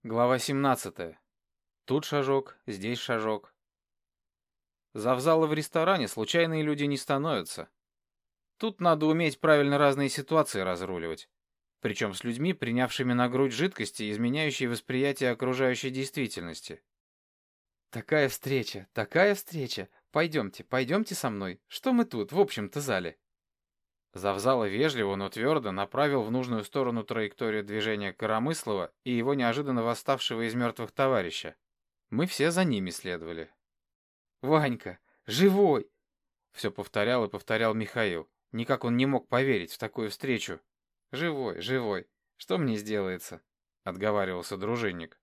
Глава 17. Тут шажок, здесь шажок. Завзала в ресторане случайные люди не становятся. Тут надо уметь правильно разные ситуации разруливать. Причем с людьми, принявшими на грудь жидкости, изменяющие восприятие окружающей действительности. Такая встреча, такая встреча. Пойдемте, пойдемте со мной. Что мы тут, в общем-то, зале? Завзала вежливо, но твердо направил в нужную сторону траекторию движения Коромыслова и его неожиданно восставшего из мертвых товарища. Мы все за ними следовали. «Ванька! Живой!» Все повторял и повторял Михаил. Никак он не мог поверить в такую встречу. «Живой, живой! Что мне сделается?» — отговаривался дружинник.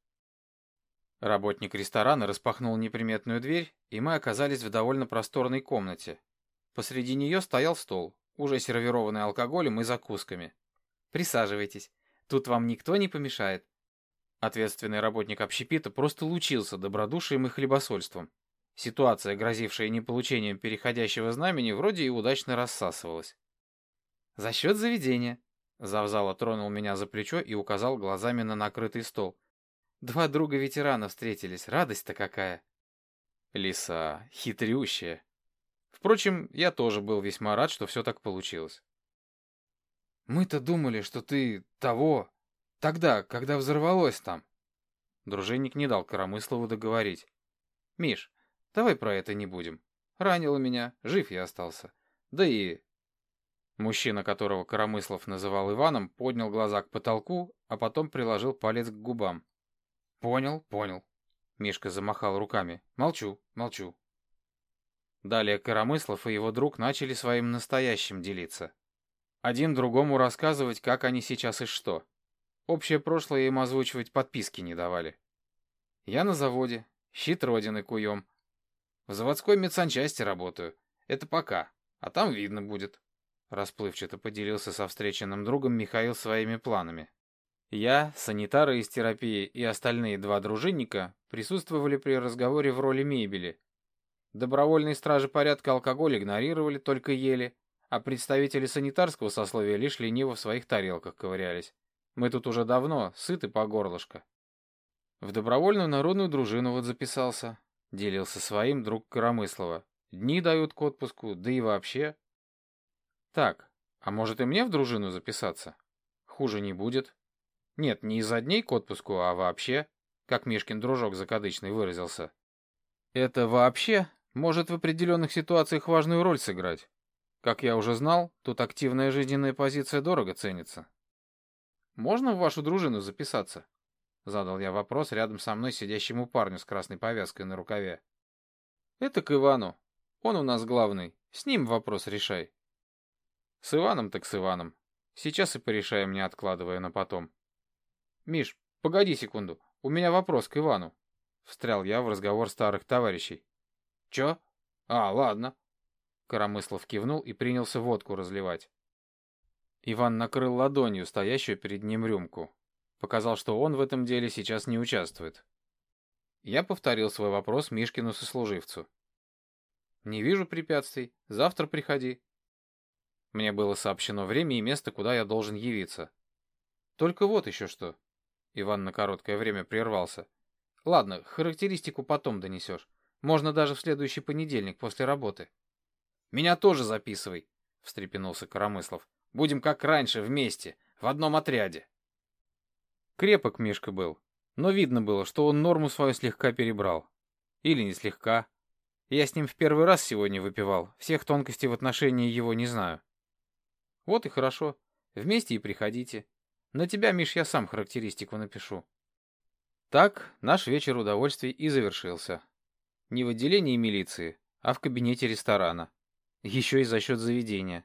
Работник ресторана распахнул неприметную дверь, и мы оказались в довольно просторной комнате. Посреди нее стоял стол, уже сервированный алкоголем и закусками. «Присаживайтесь. Тут вам никто не помешает». Ответственный работник общепита просто лучился добродушием и хлебосольством. Ситуация, грозившая неполучением переходящего знамени, вроде и удачно рассасывалась. «За счет заведения». Завзала тронул меня за плечо и указал глазами на накрытый стол. «Два друга ветерана встретились. Радость-то какая!» Лиса хитрющая. Впрочем, я тоже был весьма рад, что все так получилось. «Мы-то думали, что ты того... Тогда, когда взорвалось там...» Дружинник не дал Коромыслову договорить. «Миш, давай про это не будем. Ранило меня, жив я остался. Да и...» Мужчина, которого Коромыслов называл Иваном, поднял глаза к потолку, а потом приложил палец к губам. «Понял, понял». Мишка замахал руками. «Молчу, молчу». Далее Коромыслов и его друг начали своим настоящим делиться. Один другому рассказывать, как они сейчас и что. Общее прошлое им озвучивать подписки не давали. Я на заводе, щит родины куем. В заводской медсанчасти работаю. Это пока, а там видно будет. Расплывчато поделился со встреченным другом Михаил своими планами. Я, санитары из терапии и остальные два дружинника присутствовали при разговоре в роли мебели. Добровольные стражи порядка алкоголь игнорировали, только ели, а представители санитарского сословия лишь лениво в своих тарелках ковырялись. Мы тут уже давно, сыты по горлышко. В добровольную народную дружину вот записался. Делился своим друг Коромыслова. Дни дают к отпуску, да и вообще. Так, а может и мне в дружину записаться? Хуже не будет. Нет, не из-за дней к отпуску, а вообще, как Мишкин дружок закадычный выразился. Это вообще может в определенных ситуациях важную роль сыграть. Как я уже знал, тут активная жизненная позиция дорого ценится. «Можно в вашу дружину записаться?» — задал я вопрос рядом со мной сидящему парню с красной повязкой на рукаве. «Это к Ивану. Он у нас главный. С ним вопрос решай». «С Иваном так с Иваном. Сейчас и порешаем, не откладывая на потом». «Миш, погоди секунду. У меня вопрос к Ивану». Встрял я в разговор старых товарищей. «Чё? А, ладно». Коромыслов кивнул и принялся водку разливать. Иван накрыл ладонью стоящую перед ним рюмку. Показал, что он в этом деле сейчас не участвует. Я повторил свой вопрос Мишкину сослуживцу. «Не вижу препятствий. Завтра приходи». Мне было сообщено время и место, куда я должен явиться. «Только вот еще что». Иван на короткое время прервался. «Ладно, характеристику потом донесешь. Можно даже в следующий понедельник после работы». «Меня тоже записывай», — встрепенулся Коромыслов. «Будем как раньше, вместе, в одном отряде». Крепок Мишка был, но видно было, что он норму свою слегка перебрал. Или не слегка. Я с ним в первый раз сегодня выпивал, всех тонкостей в отношении его не знаю. Вот и хорошо, вместе и приходите. На тебя, Миш, я сам характеристику напишу. Так наш вечер удовольствий и завершился. Не в отделении милиции, а в кабинете ресторана. Еще и за счет заведения.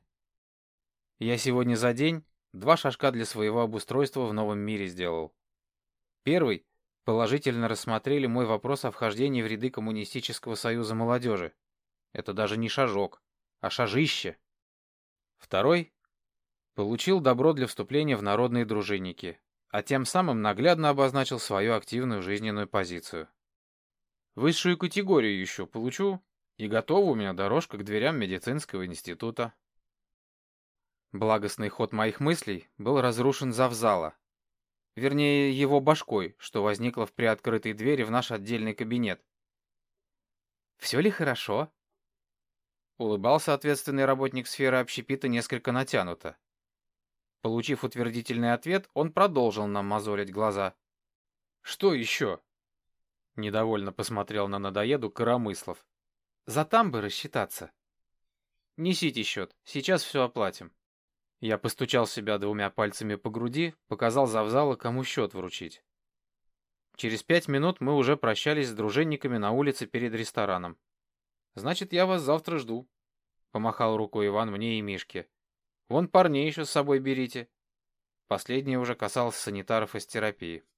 Я сегодня за день 2 шажка для своего обустройства в новом мире сделал. Первый — положительно рассмотрели мой вопрос о вхождении в ряды Коммунистического союза молодежи. Это даже не шажок, а шажище. Второй — получил добро для вступления в народные дружинники, а тем самым наглядно обозначил свою активную жизненную позицию. Высшую категорию еще получу, и готова у меня дорожка к дверям медицинского института. Благостный ход моих мыслей был разрушен завзала. Вернее, его башкой, что возникло в приоткрытой двери в наш отдельный кабинет. «Все ли хорошо?» Улыбался ответственный работник сферы общепита несколько натянуто. Получив утвердительный ответ, он продолжил нам мозолить глаза. «Что еще?» Недовольно посмотрел на надоеду Коромыслов. «За тамбы рассчитаться». «Несите счет, сейчас все оплатим». Я постучал себя двумя пальцами по груди, показал завзала, кому счет вручить. Через 5 минут мы уже прощались с дружинниками на улице перед рестораном. «Значит, я вас завтра жду», — помахал рукой Иван мне и Мишке. «Вон парней еще с собой берите». Последнее уже касалось санитаров из терапии.